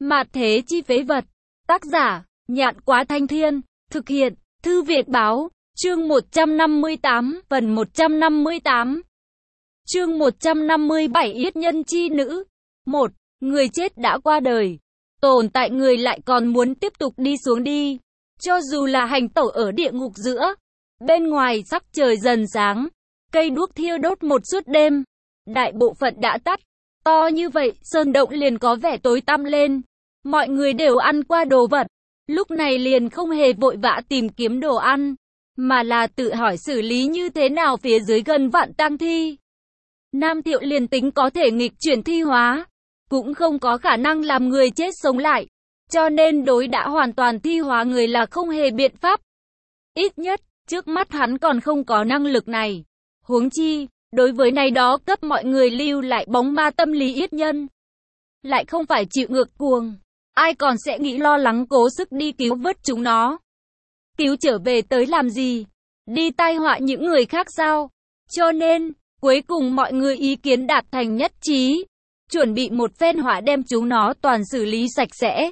Mạt thế chi phế vật. Tác giả, Nhạn Quá Thanh Thiên. Thực hiện, Thư Việt Báo. Chương 158, phần 158. Chương 157 Yết nhân chi nữ. 1. Người chết đã qua đời. Tồn tại người lại còn muốn tiếp tục đi xuống đi. Cho dù là hành tẩu ở địa ngục giữa. Bên ngoài sắc trời dần sáng. Cây đuốc thiêu đốt một suốt đêm. Đại bộ phận đã tắt. To như vậy, sơn động liền có vẻ tối tăm lên. Mọi người đều ăn qua đồ vật. Lúc này liền không hề vội vã tìm kiếm đồ ăn, mà là tự hỏi xử lý như thế nào phía dưới gần vạn tang thi. Nam Thiệu liền tính có thể nghịch chuyển thi hóa, cũng không có khả năng làm người chết sống lại. Cho nên đối đã hoàn toàn thi hóa người là không hề biện pháp. Ít nhất, trước mắt hắn còn không có năng lực này. Huống chi, đối với này đó cấp mọi người lưu lại bóng ma tâm lý yết nhân. Lại không phải chịu ngược cuồng. Ai còn sẽ nghĩ lo lắng cố sức đi cứu vớt chúng nó. Cứu trở về tới làm gì? Đi tai họa những người khác sao? Cho nên, cuối cùng mọi người ý kiến đạt thành nhất trí. Chuẩn bị một phen hỏa đem chúng nó toàn xử lý sạch sẽ.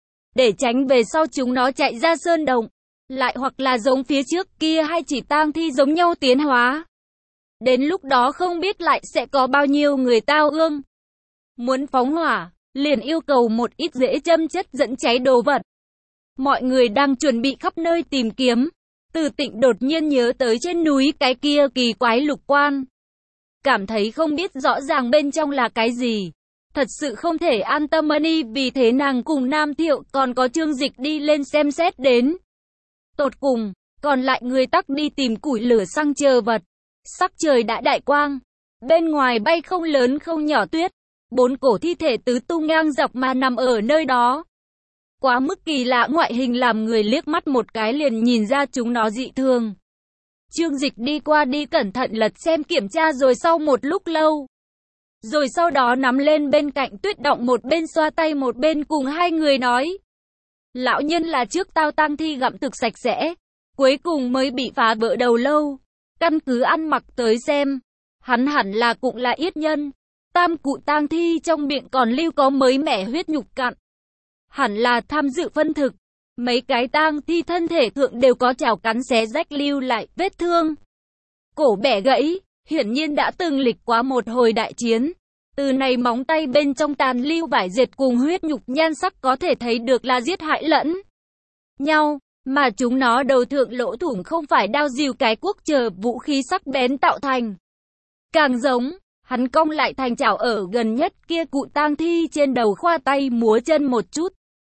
Để tránh về sau chúng nó chạy ra sơn động. Lại hoặc là giống phía trước kia hay chỉ tang thi giống nhau tiến hóa. Đến lúc đó không biết lại sẽ có bao nhiêu người tao ương. Muốn phóng hỏa, liền yêu cầu một ít dễ châm chất dẫn cháy đồ vật. Mọi người đang chuẩn bị khắp nơi tìm kiếm. Từ Tịnh đột nhiên nhớ tới trên núi cái kia kỳ quái lục quan. Cảm thấy không biết rõ ràng bên trong là cái gì. Thật sự không thể an tâm đi, vì thế nàng cùng Nam Thiệu còn có Trương Dịch đi lên xem xét đến. Tột cùng, còn lại người tắc đi tìm củi lửa xăng chờ vật. Sắc trời đã đại quang. Bên ngoài bay không lớn không nhỏ tuyết. 4 cổ thi thể tứ tung ngang dọc mà nằm ở nơi đó. Quá mức kỳ lạ, ngoại hình làm người liếc mắt một cái liền nhìn ra chúng nó dị thường. Trương Dịch đi qua đi cẩn thận lật xem kiểm tra rồi sau một lúc lâu. Rồi sau đó nắm lên bên cạnh tuyết động, một bên xoa tay một bên cùng hai người nói. Lão nhân là trước tao tang thi gặm thực sạch sẽ, cuối cùng mới bị phá vỡ đầu lâu. Căn cứ ăn mặc tới xem, hắn hẳn là cũng là yết nhân. Tam cụ tang thi trong miệng còn lưu có mới mẻ huyết nhục cặn. Hẳn là tham dự phân thực. Mấy cái tang thi thân thể thượng đều có chảo cắn xé rách lưu lại vết thương. Cổ bẻ gãy, hiển nhiên đã từng lịch quá một hồi đại chiến. Từ này móng tay bên trong tàn lưu vải dệt cùng huyết nhục nhan sắc có thể thấy được là giết hại lẫn nhau. Mà chúng nó đầu thượng lỗ thủng không phải đao dìu cái cuốc chờ vũ khí sắc bén tạo thành. Càng giống, hắn cong lại thành chảo ở gần nhất kia cụ tang thi trên đầu, khoa tay múa chân một chút.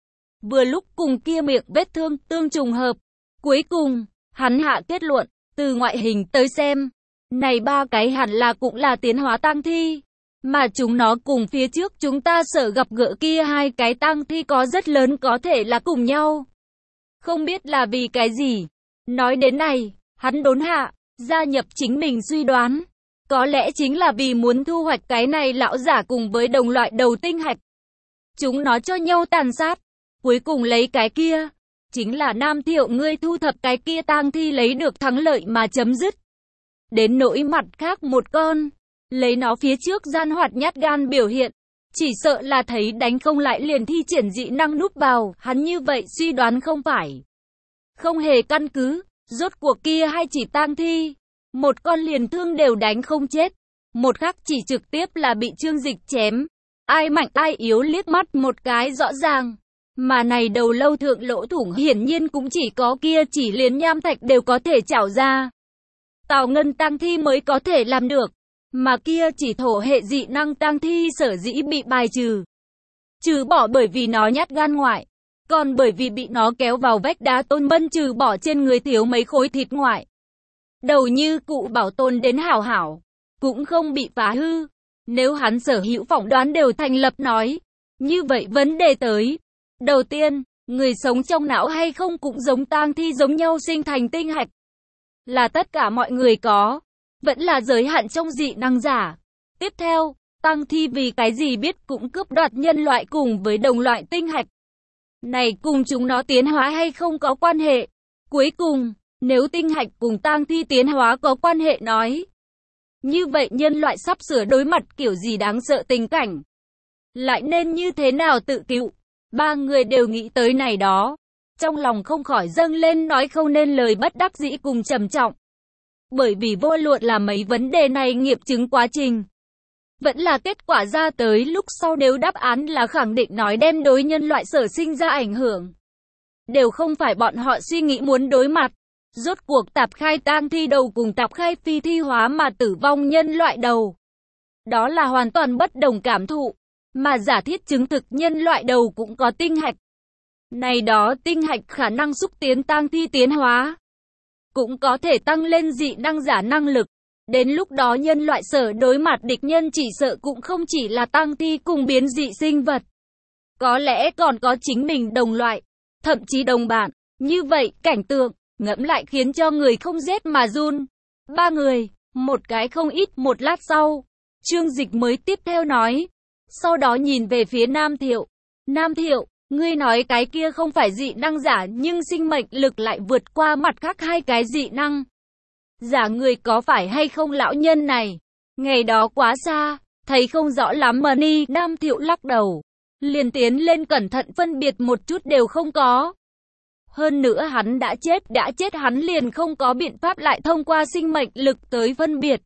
Vừa lúc cùng kia miệng vết thương tương trùng hợp. Cuối cùng, hắn hạ kết luận, từ ngoại hình tới xem, này ba cái hẳn là cũng là tiến hóa tang thi. Mà chúng nó cùng phía trước chúng ta sợ gặp gỡ kia hai cái tang thi có rất lớn có thể là cùng nhau. Không biết là vì cái gì. Nói đến này, hắn đốn hạ, gia nhập chính mình suy đoán. Có lẽ chính là vì muốn thu hoạch cái này lão giả cùng với đồng loại đầu tinh hạch. Chúng nó cho nhau tàn sát. Cuối cùng lấy cái kia. Chính là Nam Thiệu ngươi thu thập cái kia tang thi lấy được thắng lợi mà chấm dứt. Đến nỗi mặt khác một con. Lấy nó phía trước gian hoạt nhát gan biểu hiện. Chỉ sợ là thấy đánh không lại liền thi triển dị năng núp vào. Hắn như vậy suy đoán không phải. Không hề căn cứ. Rốt cuộc kia hay chỉ tang thi. Một con liền thương đều đánh không chết. Một khắc chỉ trực tiếp là bị Trương Dịch chém. Ai mạnh ai yếu liếc mắt một cái rõ ràng. Mà này đầu lâu thượng lỗ thủng hiển nhiên cũng chỉ có kia chỉ liền nham thạch đều có thể chảo ra. Tào ngân tang thi mới có thể làm được. Mà kia chỉ thổ hệ dị năng tang thi sở dĩ bị bài trừ. Trừ bỏ bởi vì nó nhát gan ngoại. Còn bởi vì bị nó kéo vào vách đá tôn bân, trừ bỏ trên người thiếu mấy khối thịt ngoại. Đầu như cụ bảo tồn đến hảo hảo, cũng không bị phá hư. Nếu hắn sở hữu phỏng đoán đều thành lập nói, như vậy vấn đề tới. Đầu tiên, người sống trong não hay không cũng giống tang thi giống nhau sinh thành tinh hạch. Là tất cả mọi người có, vẫn là giới hạn trong dị năng giả. Tiếp theo, tang thi vì cái gì biết cũng cướp đoạt nhân loại cùng với đồng loại tinh hạch. Này cùng chúng nó tiến hóa hay không có quan hệ. Cuối cùng, nếu tinh hạch cùng tang thi tiến hóa có quan hệ nói, như vậy nhân loại sắp sửa đối mặt kiểu gì đáng sợ tình cảnh. Lại nên như thế nào tự cứu? Ba người đều nghĩ tới này đó. Trong lòng không khỏi dâng lên nói không nên lời bất đắc dĩ cùng trầm trọng. Bởi vì vô luận là mấy vấn đề này nghiệm chứng quá trình, vẫn là kết quả ra tới lúc sau nếu đáp án là khẳng định nói đem đối nhân loại sở sinh ra ảnh hưởng, đều không phải bọn họ suy nghĩ muốn đối mặt. Rốt cuộc tạp khai tang thi đầu cùng tạp khai phi thi hóa mà tử vong nhân loại đầu, đó là hoàn toàn bất đồng cảm thụ. Mà giả thiết chứng thực nhân loại đầu cũng có tinh hạch. Này đó tinh hạch khả năng xúc tiến tang thi tiến hóa, cũng có thể tăng lên dị năng giả năng lực. Đến lúc đó nhân loại sở đối mặt địch nhân chỉ sợ cũng không chỉ là tang thi cùng biến dị sinh vật. Có lẽ còn có chính mình đồng loại, thậm chí đồng bạn. Như vậy, cảnh tượng, ngẫm lại khiến cho người không rét mà run. Ba người, một cái không ít. Một lát sau, Trương Dịch mới tiếp theo nói. Sau đó nhìn về phía Nam Thiệu. Nam Thiệu, ngươi nói cái kia không phải dị năng giả nhưng sinh mệnh lực lại vượt qua mặt khác hai cái dị năng giả người có phải hay không lão nhân này? Ngày đó quá xa, thấy không rõ lắm mà ni. Nam Thiệu lắc đầu, liền tiến lên cẩn thận phân biệt một chút đều không có. Hơn nữa hắn đã chết hắn liền không có biện pháp lại thông qua sinh mệnh lực tới phân biệt.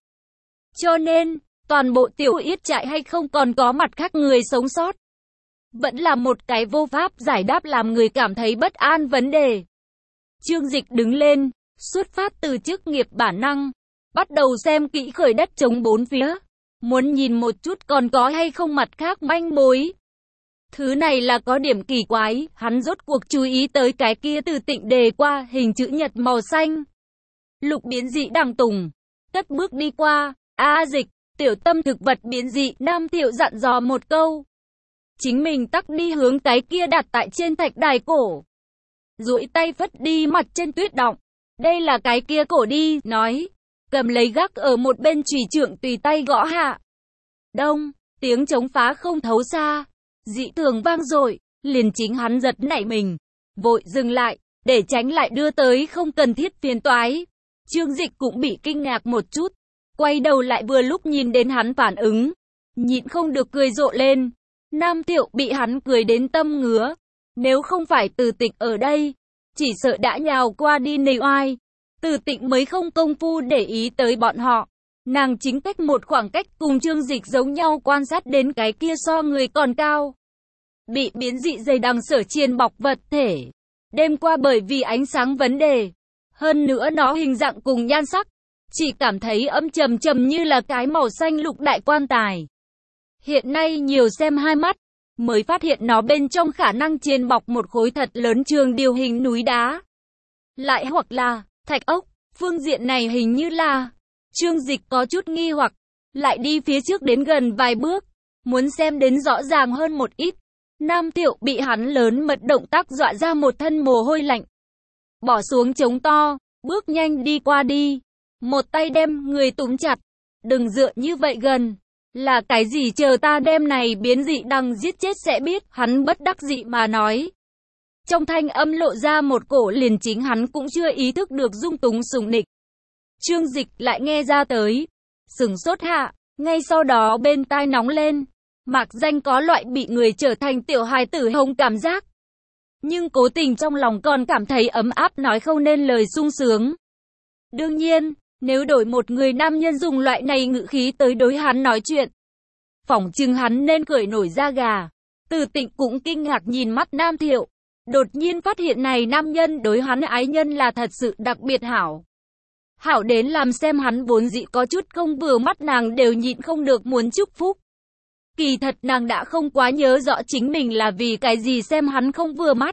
Cho nên, toàn bộ tiểu yết trại hay không còn có mặt khác người sống sót, vẫn là một cái vô pháp giải đáp làm người cảm thấy bất an vấn đề. Trương Dịch đứng lên, xuất phát từ chức nghiệp bản năng, bắt đầu xem kỹ khởi đất trống bốn phía, muốn nhìn một chút còn có hay không mặt khác manh mối. Thứ này là có điểm kỳ quái, hắn rốt cuộc chú ý tới cái kia từ Tịnh đề qua hình chữ nhật màu xanh. Lục biến dị đằng tùng, cất bước đi qua. Dịch, tiểu tâm thực vật biến dị. Nam Thiệu dặn dò một câu, chính mình tắc đi hướng cái kia đặt tại trên thạch đài cổ, duỗi tay phất đi mặt trên tuyết đọng. Đây là cái kia cổ đi, nói, cầm lấy gác ở một bên chùy trượng tùy tay gõ hạ. Đông, tiếng trống phá không thấu xa, dị thường vang dội, liền chính hắn giật nảy mình, vội dừng lại, để tránh lại đưa tới không cần thiết phiền toái. Trương Dịch cũng bị kinh ngạc một chút, quay đầu lại vừa lúc nhìn đến hắn phản ứng, nhịn không được cười rộ lên. Nam Thiệu bị hắn cười đến tâm ngứa, nếu không phải Từ Tịnh ở đây, chỉ sợ đã nhào qua đi nề oai. Từ Tịnh mới không công phu để ý tới bọn họ, nàng chính cách một khoảng cách cùng Trương Dịch giống nhau quan sát đến cái kia so người còn cao, bị biến dị dày đằng sở chiên bọc vật thể. Đêm qua bởi vì ánh sáng vấn đề, hơn nữa nó hình dạng cùng nhan sắc, chỉ cảm thấy ấm trầm trầm như là cái màu xanh lục đại quan tài. Hiện nay nhiều xem hai mắt, mới phát hiện nó bên trong khả năng chiên bọc một khối thật lớn trường điều hình núi đá. Lại hoặc là, thạch ốc, phương diện này hình như là. Trương Dịch có chút nghi hoặc, lại đi phía trước đến gần vài bước, muốn xem đến rõ ràng hơn một ít. Nam Thiệu bị hắn lớn mật động tác dọa ra một thân mồ hôi lạnh. Bỏ xuống trống to, bước nhanh đi qua đi, một tay đem người túm chặt. Đừng dựa như vậy gần. Là cái gì chờ ta đem này biến dị đằng giết chết sẽ biết, hắn bất đắc dĩ mà nói. Trong thanh âm lộ ra một cổ liền chính hắn cũng chưa ý thức được dung túng sùng nịch. Trương Dịch lại nghe ra tới, sửng sốt hạ, ngay sau đó bên tai nóng lên, mạc danh có loại bị người trở thành tiểu hài tử hồng cảm giác. Nhưng cố tình trong lòng còn cảm thấy ấm áp nói không nên lời sung sướng. Đương nhiên, nếu đổi một người nam nhân dùng loại này ngữ khí tới đối hắn nói chuyện, phỏng chừng hắn nên cởi nổi da gà. Từ Tịnh cũng kinh ngạc nhìn mắt Nam Thiệu, đột nhiên phát hiện này nam nhân đối hắn ái nhân là thật sự đặc biệt hảo. Hảo đến làm xem hắn vốn dĩ có chút không vừa mắt nàng đều nhịn không được muốn chúc phúc. Kỳ thật nàng đã không quá nhớ rõ chính mình là vì cái gì xem hắn không vừa mắt.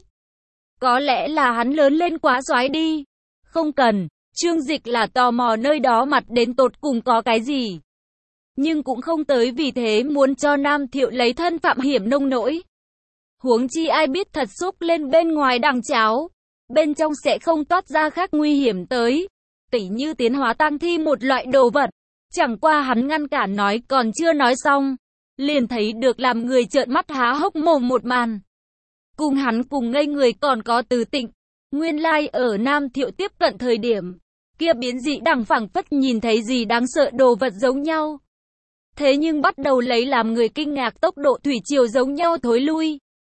Có lẽ là hắn lớn lên quá xoái đi. Không cần, Trương Dịch là tò mò nơi đó mặt đến tột cùng có cái gì. Nhưng cũng không tới vì thế muốn cho Nam Thiệu lấy thân phạm hiểm nông nỗi. Huống chi ai biết thật xúc lên bên ngoài đằng cháo, bên trong sẽ không toát ra khác nguy hiểm tới. Tỉ như tiến hóa tang thi một loại đồ vật. Chẳng qua hắn ngăn cản nói còn chưa nói xong, liền thấy được làm người trợn mắt há hốc mồm một màn. Cùng hắn cùng ngây người còn có Từ Tịnh. Nguyên lai ở Nam Thiệu tiếp cận thời điểm, kia biến dị đằng phảng phất nhìn thấy gì đáng sợ đồ vật giống nhau. Thế nhưng bắt đầu lấy làm người kinh ngạc tốc độ thủy triều giống nhau thối lui.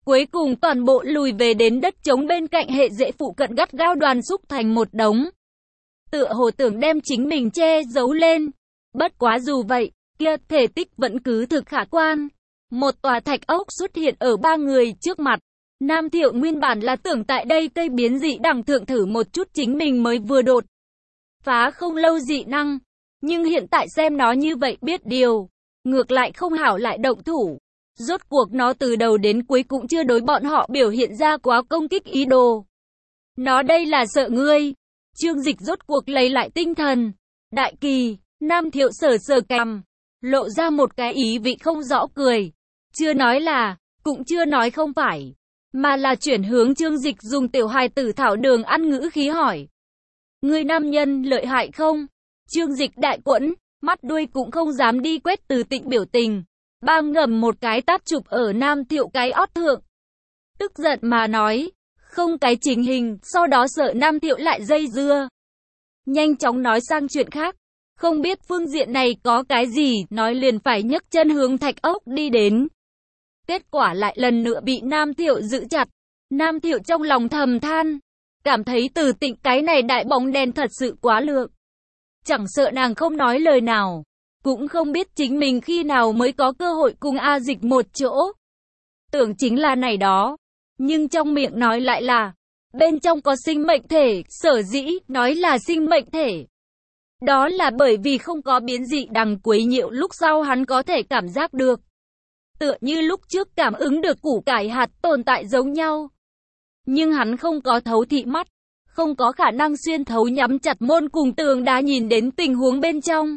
Cuối cùng toàn bộ lùi về đến đất trống bên cạnh hệ rễ phụ cận gắt gao đoàn xúc thành một đống. Tựa hồ tưởng đem chính mình che giấu lên. Bất quá dù vậy, kia thể tích vẫn cứ thực khả quan. Một tòa thạch ốc xuất hiện ở ba người trước mặt. Nam Thiệu nguyên bản là tưởng tại đây cây biến dị đẳng thượng thử một chút chính mình mới vừa đột phá không lâu dị năng. Nhưng hiện tại xem nó như vậy biết điều. Ngược lại không hảo lại động thủ. Rốt cuộc nó từ đầu đến cuối cũng chưa đối bọn họ biểu hiện ra quá công kích ý đồ. Nó đây là sợ ngươi. Trương Dịch rốt cuộc lấy lại tinh thần. Đại kỳ, Nam Thiệu sờ sờ cằm, lộ ra một cái ý vị không rõ cười. Chưa nói là, cũng chưa nói không phải, mà là chuyển hướng Trương Dịch dùng tiểu hài tử thảo đường ăn ngữ khí hỏi. Ngươi nam nhân lợi hại không? Trương Dịch đại quẫn, mắt đuôi cũng không dám đi quét Từ Tịnh biểu tình. Bang ngầm một cái tát chụp ở Nam Thiệu cái ót thượng. Tức giận mà nói, không cái trình hình, sau đó sợ Nam Thiệu lại dây dưa. Nhanh chóng nói sang chuyện khác. Không biết phương diện này có cái gì, nói liền phải nhấc chân hướng thạch ốc đi đến. Kết quả lại lần nữa bị Nam Thiệu giữ chặt. Nam Thiệu trong lòng thầm than, cảm thấy Từ Tịnh cái này đại bóng đen thật sự quá lượng. Chẳng sợ nàng không nói lời nào, cũng không biết chính mình khi nào mới có cơ hội cùng A Dịch một chỗ. Tưởng chính là này đó, nhưng trong miệng nói lại là, bên trong có sinh mệnh thể, sở dĩ nói là sinh mệnh thể. Đó là bởi vì không có biến dị đằng quấy nhiễu lúc sau hắn có thể cảm giác được. Tựa như lúc trước cảm ứng được củ cải hạt tồn tại giống nhau. Nhưng hắn không có thấu thị mắt, không có khả năng xuyên thấu nhắm chặt môn cùng tường đá nhìn đến tình huống bên trong.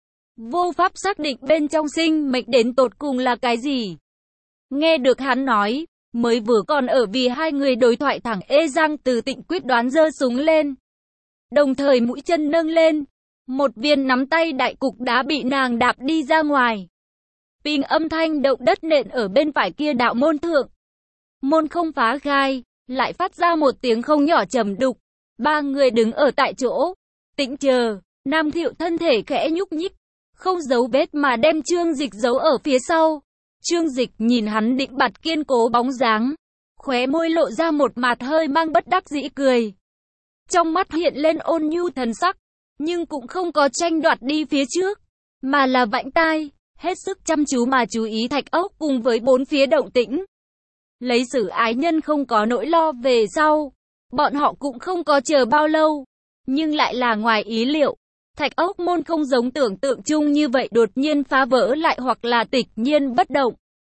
Vô pháp xác định bên trong sinh mệnh đến tột cùng là cái gì. Nghe được hắn nói, mới vừa còn ở vì hai người đối thoại thẳng Giang Từ Tịnh quyết đoán giơ súng lên. Đồng thời mũi chân nâng lên. Một viên nắm tay đại cục đá bị nàng đạp đi ra ngoài. Ping âm thanh động đất nện ở bên phải kia đạo môn thượng. Môn không phá gai, lại phát ra một tiếng không nhỏ trầm đục. Ba người đứng ở tại chỗ, tĩnh chờ. Nam Thiệu thân thể khẽ nhúc nhích, không giấu vết mà đem Trương Dịch giấu ở phía sau. Trương Dịch nhìn hắn định bặt kiên cố bóng dáng, khóe môi lộ ra một mặt hơi mang bất đắc dĩ cười. Trong mắt hiện lên ôn nhu thần sắc, nhưng cũng không có tranh đoạt đi phía trước, mà là vãnh tai, hết sức chăm chú mà chú ý thạch ốc cùng với bốn phía động tĩnh. Lấy xử ái nhân không có nỗi lo về sau, bọn họ cũng không có chờ bao lâu, nhưng lại là ngoài ý liệu. Thạch ốc môn không giống tưởng tượng chung như vậy đột nhiên phá vỡ lại hoặc là tịch nhiên bất động,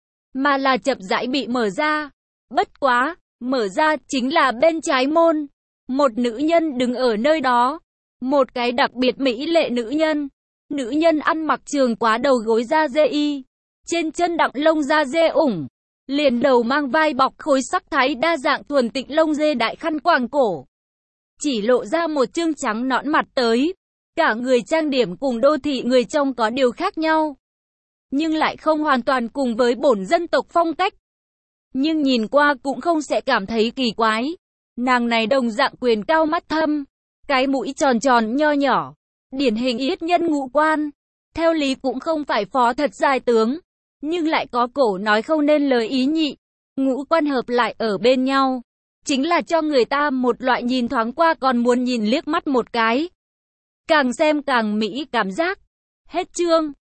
mà là chậm rãi bị mở ra. Bất quá, mở ra chính là bên trái môn. Một nữ nhân đứng ở nơi đó. Một cái đặc biệt mỹ lệ nữ nhân. Nữ nhân ăn mặc trường quá đầu gối da dê y. Trên chân đặng lông da dê ủng. Liền đầu mang vai bọc khối sắc thái đa dạng thuần tịnh lông dê đại khăn quàng cổ. Chỉ lộ ra một trương trắng nõn mặt tới. Cả người trang điểm cùng đô thị người trông có điều khác nhau. Nhưng lại không hoàn toàn cùng với bổn dân tộc phong cách. Nhưng nhìn qua cũng không sẽ cảm thấy kỳ quái. Nàng này đồng dạng quyền cao mắt thâm. Cái mũi tròn tròn nho nhỏ. Điển hình yết nhân ngũ quan. Theo lý cũng không phải phó thật giai tướng. Nhưng lại có cổ nói không nên lời ý nhị. Ngũ quan hợp lại ở bên nhau. Chính là cho người ta một loại nhìn thoáng qua còn muốn nhìn liếc mắt một cái. Càng xem càng mỹ cảm giác. Hết chương.